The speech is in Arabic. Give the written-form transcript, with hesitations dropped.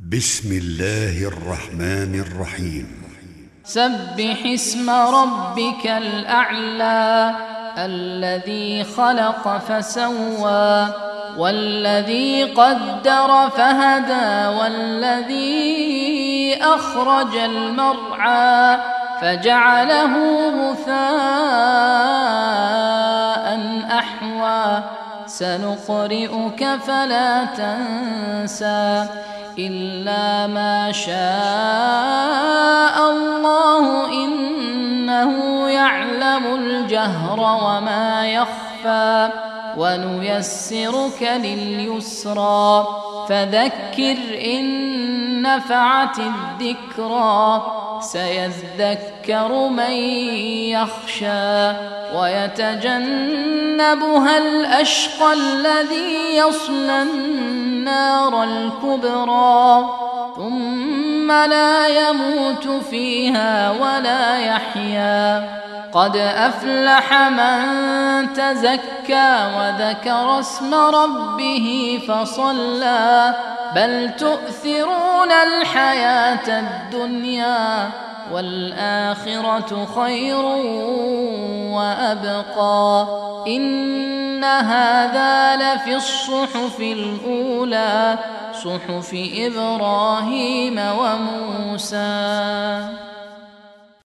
بسم الله الرحمن الرحيم سبح اسم ربك الأعلى الذي خلق فسوى والذي قدر فهدى والذي أخرج المرعى فجعله غثاء أحوى سنقرئك فلا تنسى إلا ما شاء الله إنه يعلم الجهر وما يخفى ونيسرك لليسرى فذكر إن نفعت الذكرى سيذكر من يخشى ويتجنبها الأشقى الذي يصلى النار الكبرى ثم لا يموت فيها ولا يحيا قد أفلح من تزكى وذكر اسم ربه فصلى بل تؤثرون الحياة الدنيا والآخرة خير وأبقى إن هذا لفي الصحف الأولى صحف إبراهيم وموسى.